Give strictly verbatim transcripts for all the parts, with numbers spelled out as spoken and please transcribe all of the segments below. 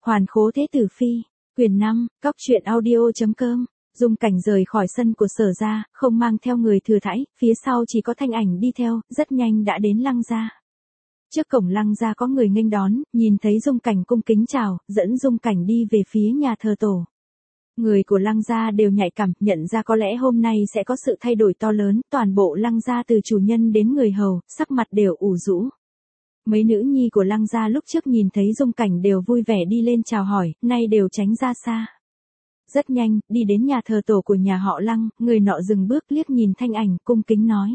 Hoàn khố thế tử phi, quyển năm, cóc truyện audio.com. Dung Cảnh rời khỏi sân của Sở gia, không mang theo người thừa thãi, phía sau chỉ có Thanh Ảnh đi theo, rất nhanh đã đến Lăng gia. Trước cổng Lăng gia có người nghênh đón, nhìn thấy Dung Cảnh cung kính chào, dẫn Dung Cảnh đi về phía nhà thờ tổ. Người của Lăng gia đều nhạy cảm, nhận ra có lẽ hôm nay sẽ có sự thay đổi to lớn, toàn bộ Lăng gia từ chủ nhân đến người hầu, sắc mặt đều ủ rũ. Mấy nữ nhi của Lăng gia lúc trước nhìn thấy Dung Cảnh đều vui vẻ đi lên chào hỏi, nay đều tránh ra xa. Rất nhanh, đi đến nhà thờ tổ của nhà họ Lăng, người nọ dừng bước liếc nhìn Thanh Ảnh, cung kính nói.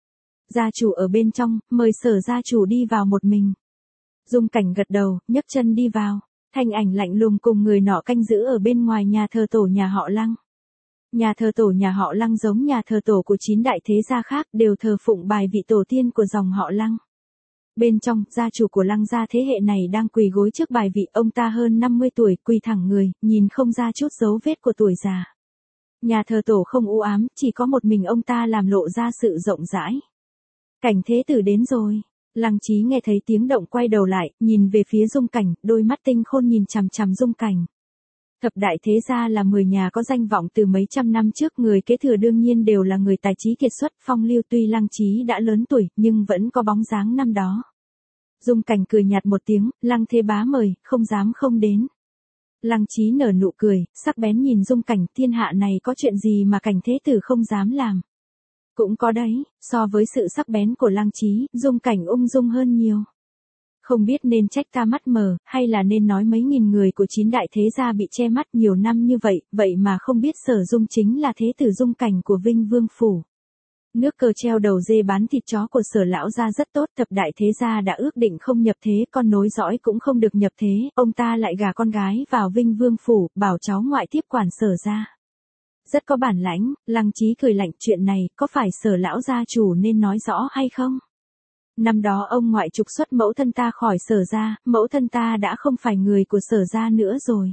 Gia chủ ở bên trong, mời Sở gia chủ đi vào một mình. Dung Cảnh gật đầu, nhấc chân đi vào. Thanh Ảnh lạnh lùng cùng người nọ canh giữ ở bên ngoài nhà thờ tổ nhà họ Lăng. Nhà thờ tổ nhà họ Lăng giống nhà thờ tổ của chín đại thế gia khác, đều thờ phụng bài vị tổ tiên của dòng họ Lăng. Bên trong, gia chủ của Lăng gia thế hệ này đang quỳ gối trước bài vị, ông ta hơn năm mươi tuổi, quỳ thẳng người, nhìn không ra chút dấu vết của tuổi già. Nhà thờ tổ không u ám, chỉ có một mình ông ta làm lộ ra sự rộng rãi. Cảnh thế tử đến rồi. Lăng Chí nghe thấy tiếng động quay đầu lại, nhìn về phía Dung Cảnh, đôi mắt tinh khôn nhìn chằm chằm Dung Cảnh. Thập đại thế gia là mười nhà có danh vọng từ mấy trăm năm trước, người kế thừa đương nhiên đều là người tài trí kiệt xuất, phong lưu, tuy Lăng Chí đã lớn tuổi, nhưng vẫn có bóng dáng năm đó. Dung Cảnh cười nhạt một tiếng, Lăng thế bá mời, không dám không đến. Lăng Chí nở nụ cười, sắc bén nhìn Dung Cảnh, thiên hạ này có chuyện gì mà Cảnh thế tử không dám làm. Cũng có đấy, so với sự sắc bén của Lăng Chí, Dung Cảnh ung dung hơn nhiều. Không biết nên trách ta mắt mờ, hay là nên nói mấy nghìn người của chín đại thế gia bị che mắt nhiều năm như vậy, vậy mà không biết Sở Dung chính là thế tử Dung Cảnh của Vinh Vương Phủ. Nước cờ treo đầu dê bán thịt chó của Sở lão gia rất tốt, thập đại thế gia đã ước định không nhập thế, con nối dõi cũng không được nhập thế, ông ta lại gả con gái vào Vinh Vương Phủ, bảo cháu ngoại tiếp quản Sở gia. Rất có bản lãnh. Lăng Chí cười lạnh, chuyện này có phải Sở lão gia chủ nên nói rõ hay không? Năm đó ông ngoại trục xuất mẫu thân ta khỏi Sở gia, mẫu thân ta đã không phải người của Sở gia nữa rồi.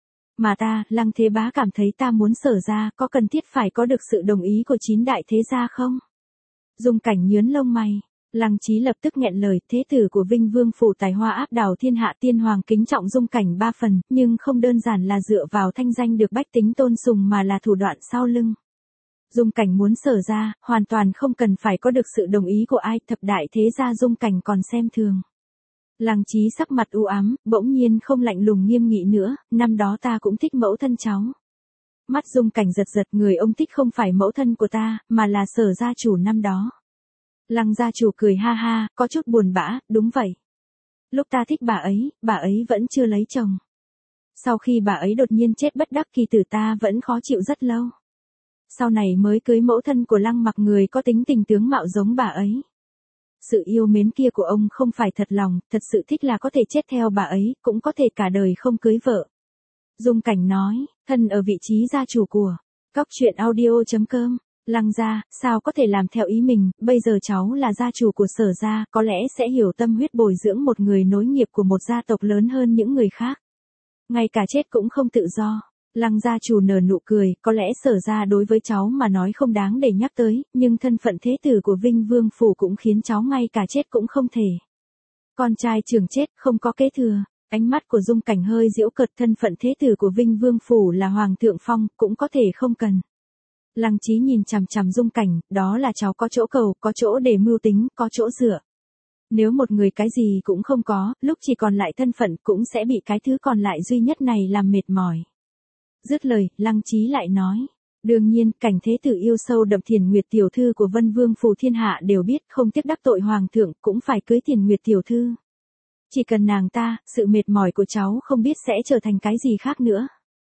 Mà ta, Lăng thế bá cảm thấy ta muốn Sở gia, có cần thiết phải có được sự đồng ý của chín đại thế gia không? Dung Cảnh nhướng lông mày. Lăng Chí lập tức nghẹn lời, thế tử của Vinh Vương Phủ tài hoa áp đảo thiên hạ, tiên hoàng kính trọng Dung Cảnh ba phần, nhưng không đơn giản là dựa vào thanh danh được bách tính tôn sùng mà là thủ đoạn sau lưng. Dung Cảnh muốn Sở gia, hoàn toàn không cần phải có được sự đồng ý của ai, thập đại thế gia Dung Cảnh còn xem thường. Lăng Chí sắc mặt u ám, bỗng nhiên không lạnh lùng nghiêm nghị nữa, năm đó ta cũng thích mẫu thân cháu. Mắt Dung Cảnh giật giật, người ông thích không phải mẫu thân của ta, mà là Sở gia chủ năm đó. Lăng gia chủ cười ha ha, có chút buồn bã, đúng vậy. Lúc ta thích bà ấy, bà ấy vẫn chưa lấy chồng. Sau khi bà ấy đột nhiên chết bất đắc kỳ tử, ta vẫn khó chịu rất lâu. Sau này mới cưới mẫu thân của Lăng Mặc, người có tính tình tướng mạo giống bà ấy. Sự yêu mến kia của ông không phải thật lòng, thật sự thích là có thể chết theo bà ấy, cũng có thể cả đời không cưới vợ. Dung Cảnh nói, thân ở vị trí gia chủ của cóc truyện audio.com. Lăng gia, sao có thể làm theo ý mình, bây giờ cháu là gia chủ của Sở gia, có lẽ sẽ hiểu tâm huyết bồi dưỡng một người nối nghiệp của một gia tộc lớn hơn những người khác. Ngay cả chết cũng không tự do. Lăng gia chủ nở nụ cười, có lẽ Sở gia đối với cháu mà nói không đáng để nhắc tới, nhưng thân phận thế tử của Vinh Vương Phủ cũng khiến cháu ngay cả chết cũng không thể. Con trai trưởng chết, không có kế thừa. Ánh mắt của Dung Cảnh hơi giễu cợt, thân phận thế tử của Vinh Vương Phủ là Hoàng thượng phong, cũng có thể không cần. Lăng Chí nhìn chằm chằm Dung Cảnh, đó là cháu có chỗ cầu, có chỗ để mưu tính, có chỗ dựa. Nếu một người cái gì cũng không có, lúc chỉ còn lại thân phận cũng sẽ bị cái thứ còn lại duy nhất này làm mệt mỏi. Dứt lời, Lăng Chí lại nói. Đương nhiên, Cảnh thế tử yêu sâu đậm Thiền Nguyệt tiểu thư của Vân Vương Phủ, thiên hạ đều biết, không tiếc đắc tội Hoàng thượng, cũng phải cưới Thiền Nguyệt tiểu thư. Chỉ cần nàng ta, sự mệt mỏi của cháu không biết sẽ trở thành cái gì khác nữa.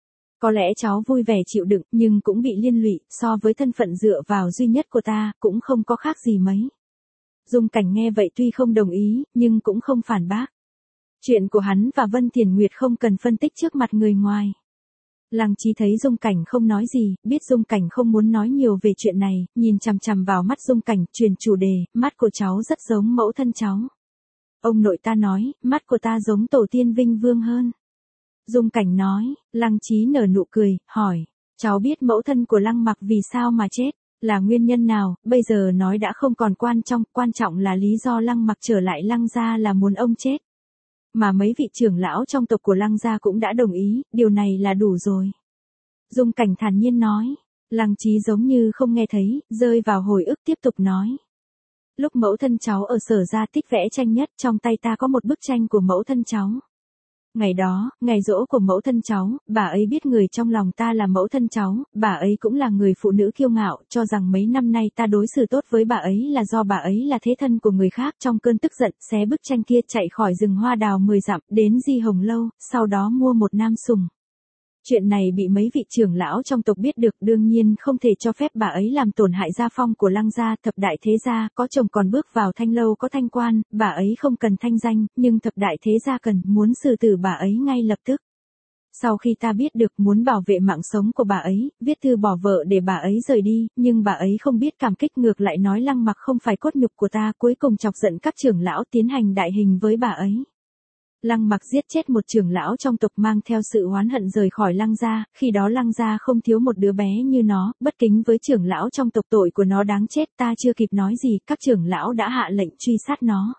Có lẽ cháu vui vẻ chịu đựng, nhưng cũng bị liên lụy, so với thân phận dựa vào duy nhất của ta, cũng không có khác gì mấy. Dung Cảnh nghe vậy tuy không đồng ý, nhưng cũng không phản bác. Chuyện của hắn và Vân Thiền Nguyệt không cần phân tích trước mặt người ngoài. Lăng Chí thấy Dung Cảnh không nói gì, biết Dung Cảnh không muốn nói nhiều về chuyện này, nhìn chằm chằm vào mắt Dung Cảnh, truyền chủ đề, mắt của cháu rất giống mẫu thân cháu. Ông nội ta nói, mắt của ta giống tổ tiên Vinh Vương hơn. Dung Cảnh nói. Lăng Chí nở nụ cười, hỏi, cháu biết mẫu thân của Lăng Mặc vì sao mà chết, là nguyên nhân nào, bây giờ nói đã không còn quan trọng, quan trọng là lý do Lăng Mặc trở lại Lăng gia là muốn ông chết. mà mấy vị trưởng lão trong tộc của Lăng gia cũng đã đồng ý, điều này là đủ rồi. Dung Cảnh thản nhiên nói. Lăng Chí giống như không nghe thấy, rơi vào hồi ức tiếp tục nói. Lúc mẫu thân cháu ở Sở gia thích vẽ tranh nhất, trong tay ta có một bức tranh của mẫu thân cháu. Ngày đó, ngày giỗ của mẫu thân cháu, bà ấy biết người trong lòng ta là mẫu thân cháu, bà ấy cũng là người phụ nữ kiêu ngạo, cho rằng mấy năm nay ta đối xử tốt với bà ấy là do bà ấy là thế thân của người khác. Trong cơn tức giận, xé bức tranh kia chạy khỏi rừng hoa đào mười dặm, đến Di Hồng Lâu, sau đó mua một nam sùng. Chuyện này bị mấy vị trưởng lão trong tộc biết được, đương nhiên không thể cho phép bà ấy làm tổn hại gia phong của Lăng gia. Thập đại thế gia có chồng còn bước vào thanh lâu có thanh quan, bà ấy không cần thanh danh, nhưng thập đại thế gia cần, muốn xử tử bà ấy ngay lập tức. Sau khi ta biết được muốn bảo vệ mạng sống của bà ấy, viết thư bỏ vợ để bà ấy rời đi, nhưng bà ấy không biết cảm kích, ngược lại nói Lăng Mặc không phải cốt nhục của ta, cuối cùng chọc giận các trưởng lão tiến hành đại hình với bà ấy. Lăng Mặc giết chết một trưởng lão trong tộc, mang theo sự oán hận rời khỏi Lăng gia, khi đó Lăng gia không thiếu một đứa bé như nó, bất kính với trưởng lão trong tộc, tội của nó đáng chết. Ta chưa kịp nói gì, các trưởng lão đã hạ lệnh truy sát nó.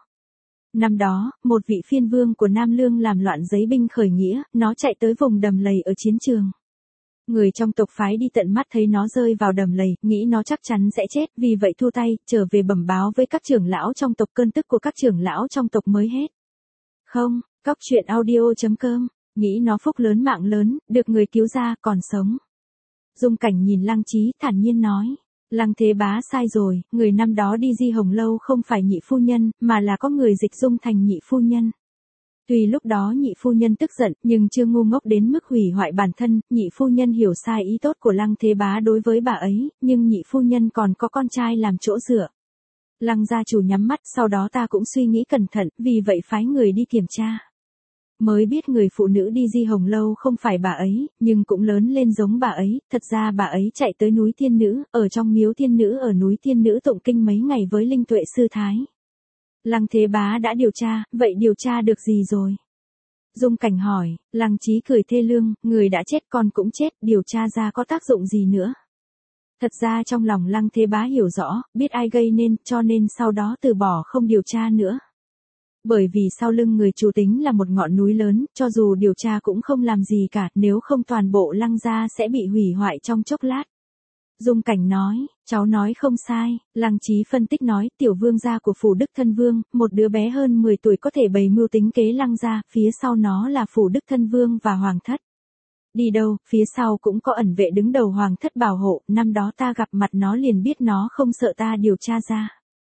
Năm đó, một vị phiên vương của Nam Lương làm loạn giấy binh khởi nghĩa, nó chạy tới vùng đầm lầy ở chiến trường. Người trong tộc phái đi tận mắt thấy nó rơi vào đầm lầy, nghĩ nó chắc chắn sẽ chết, vì vậy thu tay, trở về bẩm báo với các trưởng lão trong tộc. Cơn tức của các trưởng lão trong tộc mới hết. Không, Cóc truyện audio chấm com, nghĩ nó phúc lớn mạng lớn, được người cứu ra, còn sống. Dung Cảnh nhìn Lăng Chí thản nhiên nói. Lăng Thế Bá sai rồi, người năm đó đi Di Hồng Lâu không phải nhị phu nhân, mà là có người dịch dung thành nhị phu nhân. Tuy lúc đó nhị phu nhân tức giận, nhưng chưa ngu ngốc đến mức hủy hoại bản thân. Nhị phu nhân hiểu sai ý tốt của Lăng Thế Bá đối với bà ấy, nhưng nhị phu nhân còn có con trai làm chỗ dựa. Lăng gia chủ nhắm mắt, sau đó ta cũng suy nghĩ cẩn thận, vì vậy phái người đi kiểm tra. Mới biết người phụ nữ đi Di Hồng Lâu không phải bà ấy, nhưng cũng lớn lên giống bà ấy. Thật ra bà ấy chạy tới núi Tiên Nữ, ở trong miếu Tiên Nữ ở núi Tiên Nữ tụng kinh mấy ngày với Linh Tuệ sư thái. Lăng Thế Bá đã điều tra, vậy điều tra được gì rồi? Dung Cảnh hỏi. Lăng Chí cười thê lương, người đã chết con cũng chết, điều tra ra có tác dụng gì nữa? Thật ra trong lòng Lăng Thế Bá hiểu rõ, biết ai gây nên, cho nên sau đó từ bỏ không điều tra nữa. Bởi vì sau lưng người chủ tính là một ngọn núi lớn, cho dù điều tra cũng không làm gì cả, nếu không toàn bộ Lăng gia sẽ bị hủy hoại trong chốc lát. Dung Cảnh nói, cháu nói không sai. Lăng Chí phân tích nói, tiểu vương gia của phủ Đức Thân Vương, một đứa bé hơn mười tuổi có thể bày mưu tính kế Lăng gia, phía sau nó là phủ Đức Thân Vương và Hoàng thất. Đi đâu, phía sau cũng có ẩn vệ đứng đầu Hoàng thất bảo hộ, năm đó ta gặp mặt nó liền biết nó không sợ ta điều tra ra.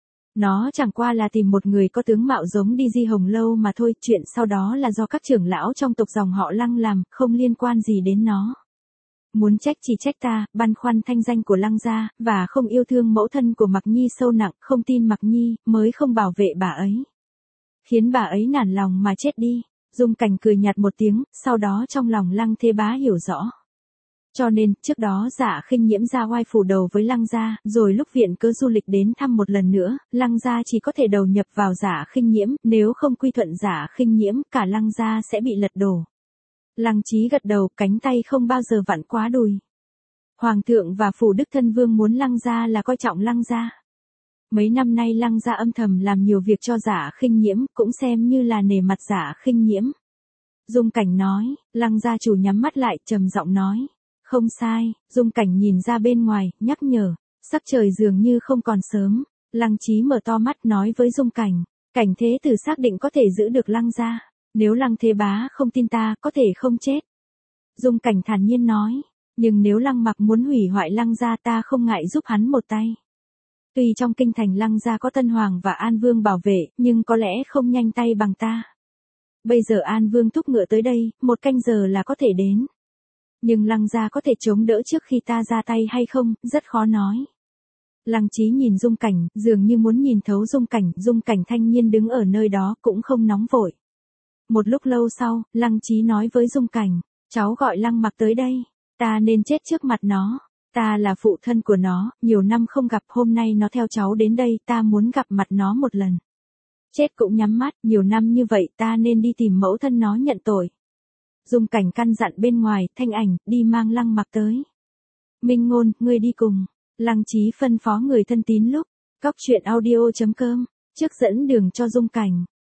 Nó chẳng qua là tìm một người có tướng mạo giống đi Di Hồng Lâu mà thôi, chuyện sau đó là do các trưởng lão trong tộc dòng họ Lăng làm, không liên quan gì đến nó. Muốn trách chỉ trách ta, băn khoăn thanh danh của Lăng gia, và không yêu thương mẫu thân của Mặc Nhi sâu nặng, không tin Mặc Nhi, mới không bảo vệ bà ấy. Khiến bà ấy nản lòng mà chết đi. Dung Cảnh cười nhạt một tiếng, sau đó trong lòng Lăng Thế Bá hiểu rõ. Cho nên, trước đó Dạ Khinh Nhiễm ra oai phủ đầu với Lăng gia, rồi lúc viện cớ du lịch đến thăm một lần nữa, Lăng gia chỉ có thể đầu nhập vào Dạ Khinh Nhiễm, nếu không quy thuận Dạ Khinh Nhiễm, cả Lăng gia sẽ bị lật đổ. Lăng Chí gật đầu, cánh tay không bao giờ vặn quá đùi. Hoàng thượng và phủ Đức Thân Vương muốn Lăng gia là coi trọng Lăng gia. Mấy năm nay Lăng gia âm thầm làm nhiều việc cho Dạ Khinh Nhiễm, cũng xem như là nể mặt Dạ Khinh Nhiễm. Dung Cảnh nói. Lăng gia chủ nhắm mắt lại, trầm giọng nói. Không sai. Dung Cảnh nhìn ra bên ngoài, nhắc nhở. Sắc trời dường như không còn sớm. Lăng Chí mở to mắt nói với Dung Cảnh. Cảnh Thế Tử xác định có thể giữ được Lăng gia. Nếu Lăng Thế Bá không tin ta, có thể không chết. Dung Cảnh thản nhiên nói. Nhưng nếu Lăng Mặc muốn hủy hoại Lăng gia, ta không ngại giúp hắn một tay. Tuy trong kinh thành Lăng gia có Tân Hoàng và An Vương bảo vệ, nhưng có lẽ không nhanh tay bằng ta. Bây giờ An Vương thúc ngựa tới đây, một canh giờ là có thể đến. Nhưng Lăng gia có thể chống đỡ trước khi ta ra tay hay không, rất khó nói. Lăng Chí nhìn Dung Cảnh, dường như muốn nhìn thấu Dung Cảnh, Dung Cảnh thanh nhiên đứng ở nơi đó cũng không nóng vội. Một lúc lâu sau, Lăng Chí nói với Dung Cảnh, cháu gọi Lăng Mặc tới đây, ta nên chết trước mặt nó. Ta là phụ thân của nó, nhiều năm không gặp, hôm nay nó theo cháu đến đây, ta muốn gặp mặt nó một lần. Chết cũng nhắm mắt, nhiều năm như vậy ta nên đi tìm mẫu thân nó nhận tội. Dung Cảnh căn dặn bên ngoài, Thanh Ảnh, đi mang Lăng Mặc tới. Minh Ngôn, ngươi đi cùng. Lăng Chí phân phó người thân tín lúc, cóc truyện audio chấm com, trước dẫn đường cho Dung Cảnh.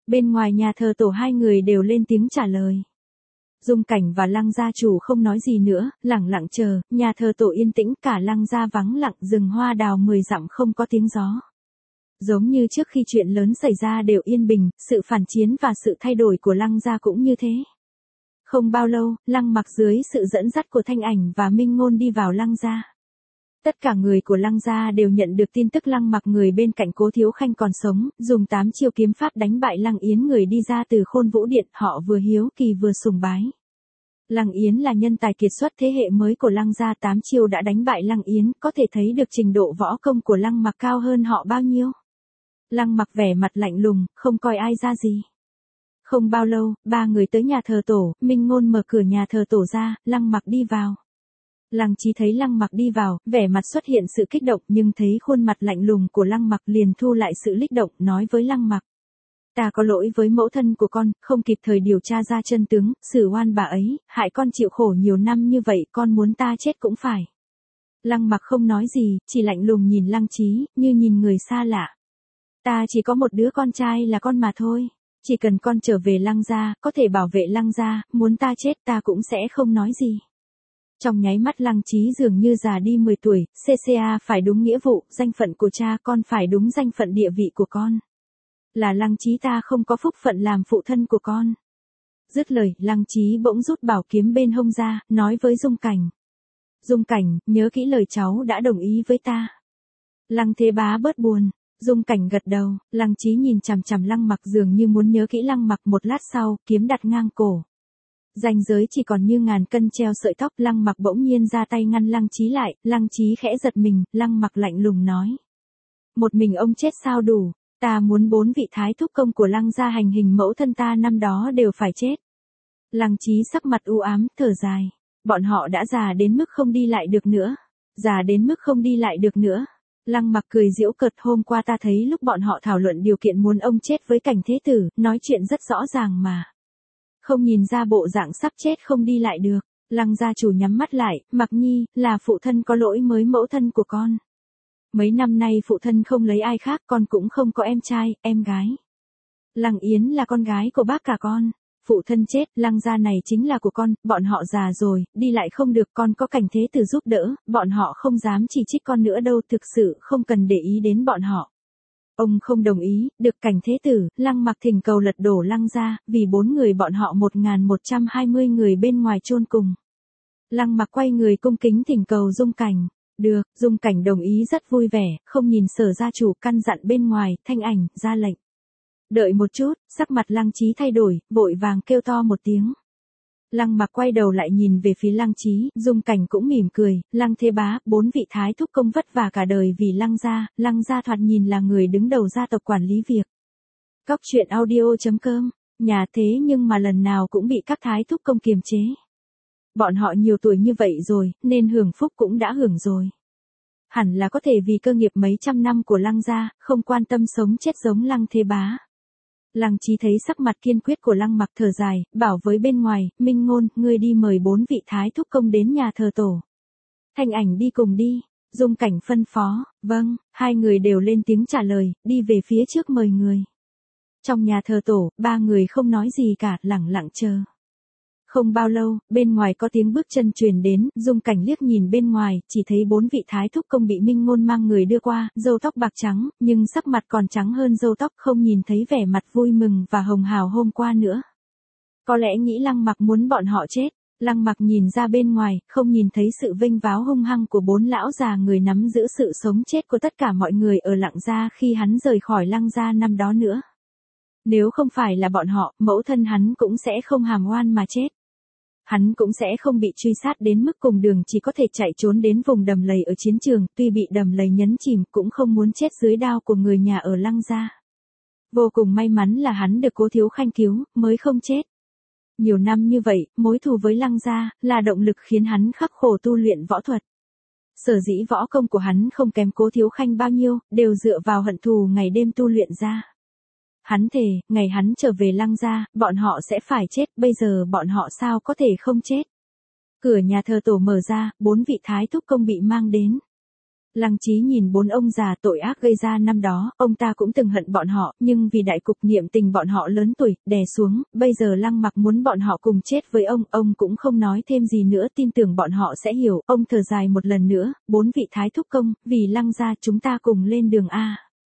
Bên ngoài nhà thờ tổ hai người đều lên tiếng trả lời. Dung Cảnh và Lăng gia chủ không nói gì nữa, lẳng lặng chờ, nhà thờ tổ yên tĩnh, cả Lăng gia vắng lặng, rừng hoa đào mười dặm không có tiếng gió. Giống như trước khi chuyện lớn xảy ra đều yên bình, sự phản chiến và sự thay đổi của Lăng gia cũng như thế. Không bao lâu, Lăng Mặc dưới sự dẫn dắt của Thanh Ảnh và Minh Ngôn đi vào Lăng gia. Tất cả người của Lăng gia đều nhận được tin tức Lăng Mặc người bên cạnh Cố Thiếu Khanh còn sống, dùng tám chiêu kiếm pháp đánh bại Lăng Yến người đi ra từ Khôn Vũ Điện, họ vừa hiếu kỳ vừa sùng bái. Lăng Yến là nhân tài kiệt xuất thế hệ mới của Lăng gia, tám chiêu đã đánh bại Lăng Yến, có thể thấy được trình độ võ công của Lăng Mặc cao hơn họ bao nhiêu. Lăng Mặc vẻ mặt lạnh lùng, không coi ai ra gì. Không bao lâu, ba người tới nhà thờ tổ, Minh Ngôn mở cửa nhà thờ tổ ra, Lăng Mặc đi vào. Lăng Chí thấy Lăng Mặc đi vào, vẻ mặt xuất hiện sự kích động, nhưng thấy khuôn mặt lạnh lùng của Lăng Mặc liền thu lại sự kích động, nói với Lăng Mặc. Ta có lỗi với mẫu thân của con, không kịp thời điều tra ra chân tướng, xử oan bà ấy, hại con chịu khổ nhiều năm như vậy, con muốn ta chết cũng phải. Lăng Mặc không nói gì, chỉ lạnh lùng nhìn Lăng Chí, như nhìn người xa lạ. Ta chỉ có một đứa con trai là con mà thôi. Chỉ cần con trở về Lăng gia, có thể bảo vệ Lăng gia, muốn ta chết ta cũng sẽ không nói gì. Trong nháy mắt Lăng Chí dường như già đi mười tuổi, xê xê a phải đúng nghĩa vụ, danh phận của cha con phải đúng danh phận địa vị của con. Là Lăng Chí ta không có phúc phận làm phụ thân của con. Dứt lời, Lăng Chí bỗng rút bảo kiếm bên hông ra, nói với Dung Cảnh. Dung Cảnh, nhớ kỹ lời cháu đã đồng ý với ta. Lăng Thế Bá bớt buồn. Dung Cảnh gật đầu, Lăng Chí nhìn chằm chằm Lăng Mặc dường như muốn nhớ kỹ Lăng Mặc, một lát sau, kiếm đặt ngang cổ. Ranh giới chỉ còn như ngàn cân treo sợi tóc, Lăng Mặc bỗng nhiên ra tay ngăn Lăng Chí lại, Lăng Chí khẽ giật mình, Lăng Mặc lạnh lùng nói. Một mình ông chết sao đủ, ta muốn bốn vị thái thúc công của Lăng gia hành hình mẫu thân ta năm đó đều phải chết. Lăng Chí sắc mặt u ám, thở dài, bọn họ đã già đến mức không đi lại được nữa, già đến mức không đi lại được nữa. Lăng Mặc cười giễu cợt, hôm qua ta thấy lúc bọn họ thảo luận điều kiện muốn ông chết với Cảnh Thế Tử, nói chuyện rất rõ ràng mà. Không nhìn ra bộ dạng sắp chết không đi lại được. Lăng gia chủ nhắm mắt lại, Mặc Nhi, là phụ thân có lỗi mới mẫu thân của con. Mấy năm nay phụ thân không lấy ai khác, con cũng không có em trai, em gái. Lăng Yến là con gái của bác cả con. Phụ thân chết, Lăng gia này chính là của con, bọn họ già rồi, đi lại không được, con có Cảnh Thế Tử giúp đỡ, bọn họ không dám chỉ trích con nữa đâu, thực sự không cần để ý đến bọn họ. Ông không đồng ý, được Cảnh Thế Tử, Lăng Mặc thỉnh cầu lật đổ Lăng gia, vì bốn người bọn họ một nghìn một trăm hai mươi người bên ngoài chôn cùng. Lăng Mặc quay người cung kính thỉnh cầu Dung Cảnh. Được, Dung Cảnh đồng ý rất vui vẻ, không nhìn Sở gia chủ, căn dặn bên ngoài, Thanh Ảnh, ra lệnh. Đợi một chút, sắc mặt Lăng Chí thay đổi, vội vàng kêu to một tiếng. Lăng Mặc quay đầu lại nhìn về phía Lăng Chí, Dung Cảnh cũng mỉm cười, Lăng Thế Bá, bốn vị thái thúc công vất vả cả đời vì Lăng gia, Lăng gia thoạt nhìn là người đứng đầu gia tộc quản lý việc. Cóc truyện audio chấm com, nhà thế nhưng mà lần nào cũng bị các thái thúc công kiềm chế. Bọn họ nhiều tuổi như vậy rồi, nên hưởng phúc cũng đã hưởng rồi. Hẳn là có thể vì cơ nghiệp mấy trăm năm của Lăng gia, không quan tâm sống chết giống Lăng Thế Bá. Lăng Chí thấy sắc mặt kiên quyết của Lăng Mặc, thở dài, bảo với bên ngoài, Minh Ngôn, ngươi đi mời bốn vị thái thúc công đến nhà thờ tổ. Thanh Ảnh đi cùng đi. Dung Cảnh phân phó, vâng, hai người đều lên tiếng trả lời, đi về phía trước mời người. Trong nhà thờ tổ, ba người không nói gì cả, lẳng lặng chờ. Không bao lâu, bên ngoài có tiếng bước chân truyền đến, Dung Cảnh liếc nhìn bên ngoài, chỉ thấy bốn vị thái thúc công bị Minh Ngôn mang người đưa qua, râu tóc bạc trắng, nhưng sắc mặt còn trắng hơn râu tóc, không nhìn thấy vẻ mặt vui mừng và hồng hào hôm qua nữa. Có lẽ nghĩ Lăng Mặc muốn bọn họ chết. Lăng Mặc nhìn ra bên ngoài, không nhìn thấy sự vênh váo hung hăng của bốn lão già người nắm giữ sự sống chết của tất cả mọi người ở Lăng gia khi hắn rời khỏi Lăng gia năm đó nữa. Nếu không phải là bọn họ, mẫu thân hắn cũng sẽ không hàm oan mà chết. Hắn cũng sẽ không bị truy sát đến mức cùng đường, chỉ có thể chạy trốn đến vùng đầm lầy ở chiến trường, tuy bị đầm lầy nhấn chìm cũng không muốn chết dưới đao của người nhà ở Lăng gia. Vô cùng may mắn là hắn được Cố Thiếu Khanh cứu, mới không chết. Nhiều năm như vậy, mối thù với Lăng gia là động lực khiến hắn khắc khổ tu luyện võ thuật. Sở dĩ võ công của hắn không kém Cố Thiếu Khanh bao nhiêu, đều dựa vào hận thù ngày đêm tu luyện ra. Hắn thề, ngày hắn trở về Lăng gia, bọn họ sẽ phải chết, bây giờ bọn họ sao có thể không chết. Cửa nhà thờ tổ mở ra, bốn vị thái thúc công bị mang đến. Lăng Chí nhìn bốn ông già tội ác gây ra năm đó, ông ta cũng từng hận bọn họ, nhưng vì đại cục niệm tình bọn họ lớn tuổi, đè xuống, bây giờ Lăng Mặc muốn bọn họ cùng chết với ông, ông cũng không nói thêm gì nữa, tin tưởng bọn họ sẽ hiểu, ông thở dài một lần nữa, bốn vị thái thúc công, vì Lăng gia chúng ta cùng lên đường A.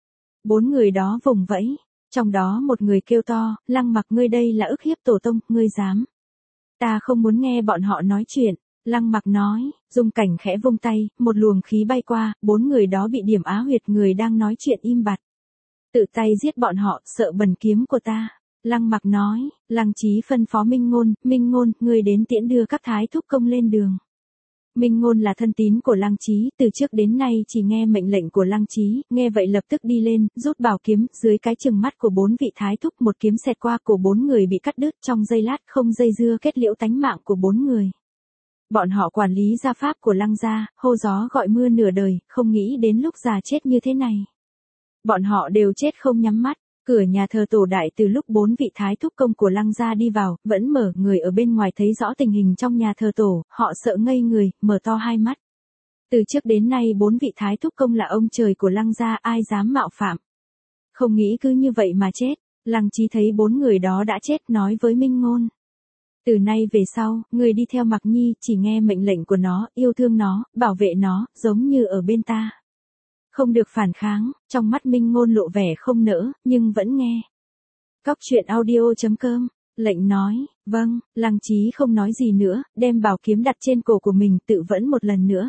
Bốn người đó vùng vẫy, trong đó một người kêu to, Lăng Mặc ngươi đây là ức hiếp tổ tông, ngươi dám. Ta không muốn nghe bọn họ nói chuyện. Lăng Mặc nói, Dung Cảnh khẽ vung tay, một luồng khí bay qua, bốn người đó bị điểm á huyệt, người đang nói chuyện im bặt. Tự tay giết bọn họ, sợ bẩn kiếm của ta. Lăng Mặc nói, Lăng Chí phân phó Minh Ngôn, Minh Ngôn, người đến tiễn đưa các thái thúc công lên đường. Minh Ngôn là thân tín của Lăng Chí, từ trước đến nay chỉ nghe mệnh lệnh của Lăng Chí, nghe vậy lập tức đi lên, rút bảo kiếm, dưới cái chừng mắt của bốn vị thái thúc, một kiếm xẹt qua cổ bốn người bị cắt đứt, trong giây lát không dây dưa kết liễu tánh mạng của bốn người. Bọn họ quản lý gia pháp của Lăng gia, hô gió gọi mưa nửa đời, không nghĩ đến lúc già chết như thế này. Bọn họ đều chết không nhắm mắt, cửa nhà thờ tổ đại từ lúc bốn vị thái thúc công của Lăng gia đi vào, vẫn mở, người ở bên ngoài thấy rõ tình hình trong nhà thờ tổ, họ sợ ngây người, mở to hai mắt. Từ trước đến nay bốn vị thái thúc công là ông trời của Lăng gia, ai dám mạo phạm. Không nghĩ cứ như vậy mà chết, Lăng Chí thấy bốn người đó đã chết, nói với Minh Ngôn. Từ nay về sau, người đi theo Mặc Nhi, chỉ nghe mệnh lệnh của nó, yêu thương nó, bảo vệ nó, giống như ở bên ta. Không được phản kháng, trong mắt Minh Ngôn lộ vẻ không nỡ, nhưng vẫn nghe. Cóc truyện audio chấm com, lệnh nói, vâng, Lăng Chí không nói gì nữa, đem bảo kiếm đặt trên cổ của mình, tự vẫn một lần nữa.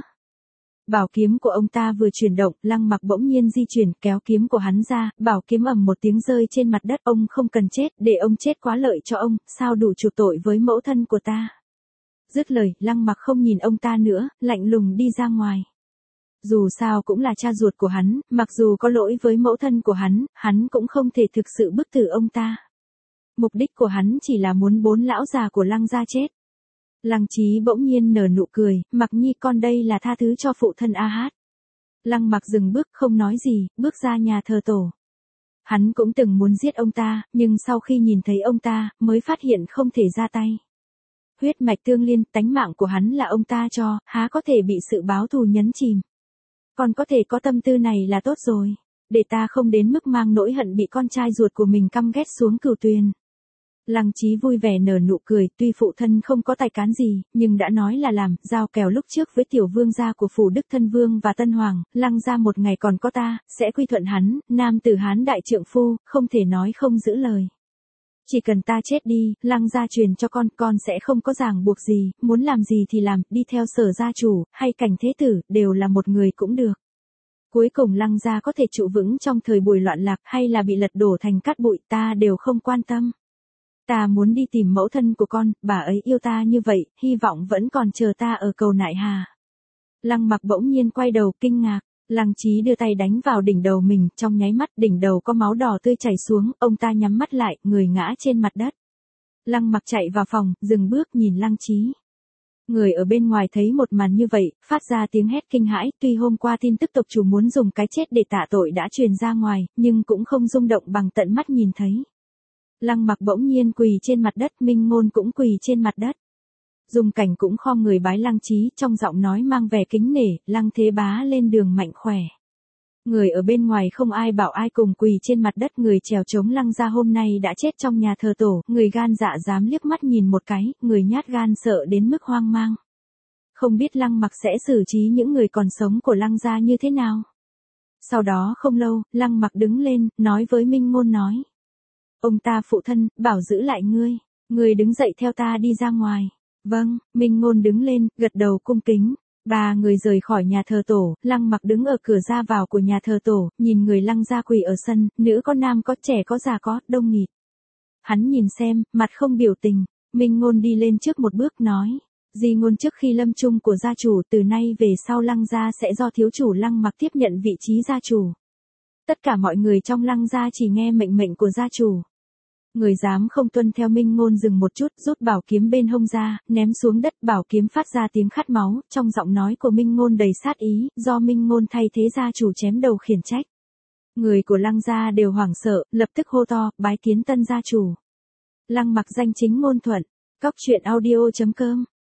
Bảo kiếm của ông ta vừa chuyển động, Lăng Mặc bỗng nhiên di chuyển, kéo kiếm của hắn ra, bảo kiếm ầm một tiếng rơi trên mặt đất, ông không cần chết, để ông chết quá lợi cho ông, sao đủ chuộc tội với mẫu thân của ta. Dứt lời, Lăng Mặc không nhìn ông ta nữa, lạnh lùng đi ra ngoài. Dù sao cũng là cha ruột của hắn, mặc dù có lỗi với mẫu thân của hắn, hắn cũng không thể thực sự bức tử ông ta. Mục đích của hắn chỉ là muốn bốn lão già của Lăng gia chết. Lăng Chí bỗng nhiên nở nụ cười, Mặc Nhi con đây là tha thứ cho phụ thân A Hát. Lăng Mặc dừng bước không nói gì, bước ra nhà thờ tổ. Hắn cũng từng muốn giết ông ta, nhưng sau khi nhìn thấy ông ta, mới phát hiện không thể ra tay. Huyết mạch tương liên, tánh mạng của hắn là ông ta cho, há có thể bị sự báo thù nhấn chìm. Còn có thể có tâm tư này là tốt rồi, để ta không đến mức mang nỗi hận bị con trai ruột của mình căm ghét xuống cửu tuyền. Lăng Chí vui vẻ nở nụ cười, tuy phụ thân không có tài cán gì, nhưng đã nói là làm, giao kèo lúc trước với tiểu vương gia của phủ Đức Thân Vương và Tân Hoàng, Lăng gia một ngày còn có ta, sẽ quy thuận hắn, nam tử Hán đại trượng phu, không thể nói không giữ lời. Chỉ cần ta chết đi, Lăng gia truyền cho con, con sẽ không có ràng buộc gì, muốn làm gì thì làm, đi theo Sở gia chủ, hay Cảnh thế tử, đều là một người cũng được. Cuối cùng Lăng gia có thể trụ vững trong thời buổi loạn lạc hay là bị lật đổ thành cát bụi, ta đều không quan tâm. Ta muốn đi tìm mẫu thân của con, bà ấy yêu ta như vậy, hy vọng vẫn còn chờ ta ở cầu Nại Hà. Lăng Mặc bỗng nhiên quay đầu kinh ngạc, Lăng Chí đưa tay đánh vào đỉnh đầu mình, trong nháy mắt đỉnh đầu có máu đỏ tươi chảy xuống, ông ta nhắm mắt lại, người ngã trên mặt đất. Lăng Mặc chạy vào phòng, dừng bước nhìn Lăng Chí. Người ở bên ngoài thấy một màn như vậy, phát ra tiếng hét kinh hãi, tuy hôm qua tin tức tộc chủ muốn dùng cái chết để tạ tội đã truyền ra ngoài, nhưng cũng không rung động bằng tận mắt nhìn thấy. Lăng Mặc bỗng nhiên quỳ trên mặt đất, Minh Ngôn cũng quỳ trên mặt đất. Dung Cảnh cũng khom người bái Lăng Chí, trong giọng nói mang vẻ kính nể, Lăng Thế Bá lên đường mạnh khỏe. Người ở bên ngoài không ai bảo ai cùng quỳ trên mặt đất, người trèo chống Lăng gia hôm nay đã chết trong nhà thờ tổ, người gan dạ dám liếc mắt nhìn một cái, người nhát gan sợ đến mức hoang mang. Không biết Lăng Mặc sẽ xử trí những người còn sống của Lăng gia như thế nào. Sau đó không lâu, Lăng Mặc đứng lên, nói với Minh Ngôn nói. Ông ta phụ thân, bảo giữ lại ngươi, ngươi đứng dậy theo ta đi ra ngoài. Vâng, Minh Ngôn đứng lên, gật đầu cung kính. Ba người rời khỏi nhà thờ tổ, Lăng Mặc đứng ở cửa ra vào của nhà thờ tổ, nhìn người Lăng gia quỳ ở sân, nữ có nam có trẻ có già có, đông nghịt. Hắn nhìn xem, mặt không biểu tình, Minh Ngôn đi lên trước một bước nói. Di ngôn trước khi lâm chung của gia chủ, từ nay về sau Lăng gia sẽ do thiếu chủ Lăng Mặc tiếp nhận vị trí gia chủ. Tất cả mọi người trong Lăng gia chỉ nghe mệnh mệnh của gia chủ. Người dám không tuân theo Minh Ngôn dừng một chút, rút bảo kiếm bên hông ra, ném xuống đất, bảo kiếm phát ra tiếng khát máu, trong giọng nói của Minh Ngôn đầy sát ý, do Minh Ngôn thay thế gia chủ chém đầu khiển trách. Người của Lăng gia đều hoảng sợ, lập tức hô to, bái kiến tân gia chủ. Lăng Mặc danh chính ngôn thuận, cóc truyện audio chấm com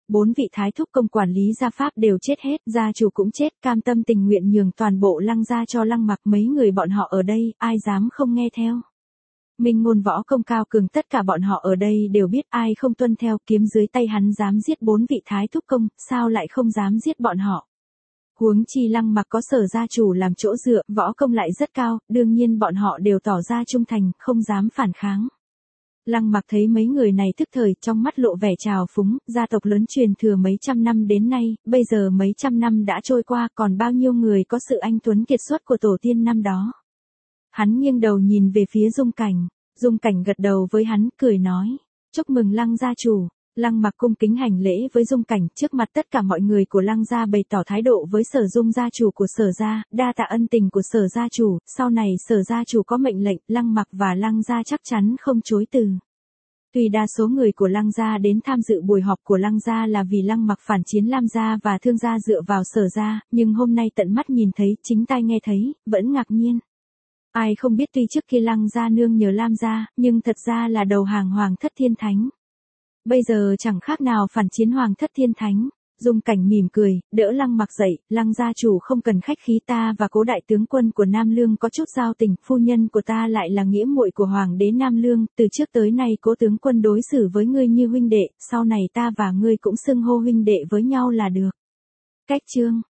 bốn vị thái thúc công quản lý gia pháp đều chết hết, gia chủ cũng chết, cam tâm tình nguyện nhường toàn bộ Lăng gia cho Lăng Mặc, mấy người bọn họ ở đây, ai dám không nghe theo. Minh ngôn võ công cao cường, tất cả bọn họ ở đây đều biết, ai không tuân theo, kiếm dưới tay hắn dám giết bốn vị thái thúc công, sao lại không dám giết bọn họ. Huống chi Lăng Mặc có Sở gia chủ làm chỗ dựa, võ công lại rất cao, đương nhiên bọn họ đều tỏ ra trung thành, không dám phản kháng. Lăng Mặc thấy mấy người này thức thời, trong mắt lộ vẻ trào phúng, gia tộc lớn truyền thừa mấy trăm năm đến nay, bây giờ mấy trăm năm đã trôi qua, còn bao nhiêu người có sự anh tuấn kiệt xuất của tổ tiên năm đó. Hắn nghiêng đầu nhìn về phía Dung Cảnh, Dung Cảnh gật đầu với hắn, cười nói, chúc mừng Lăng gia chủ. Lăng Mặc cung kính hành lễ với Dung Cảnh, trước mặt tất cả mọi người của Lăng gia bày tỏ thái độ với Sở Dung gia chủ của Sở gia, đa tạ ân tình của Sở gia chủ, sau này Sở gia chủ có mệnh lệnh, Lăng Mặc và Lăng gia chắc chắn không chối từ. Tuy đa số người của Lăng gia đến tham dự buổi họp của Lăng gia là vì Lăng Mặc phản chiến Lam gia và Thương gia dựa vào Sở gia, nhưng hôm nay tận mắt nhìn thấy, chính tai nghe thấy, vẫn ngạc nhiên. Ai không biết tuy trước kia Lăng gia nương nhờ Lam gia, nhưng thật ra là đầu hàng Hoàng thất thiên thánh. Bây giờ chẳng khác nào phản chiến Hoàng thất thiên thánh. Dung Cảnh mỉm cười, đỡ Lăng Mặc dậy, Lăng gia chủ không cần khách khí, ta và Cố đại tướng quân của Nam Lương có chút giao tình, phu nhân của ta lại là nghĩa muội của Hoàng đế Nam Lương, từ trước tới nay Cố tướng quân đối xử với ngươi như huynh đệ, sau này ta và ngươi cũng xưng hô huynh đệ với nhau là được. Cách chương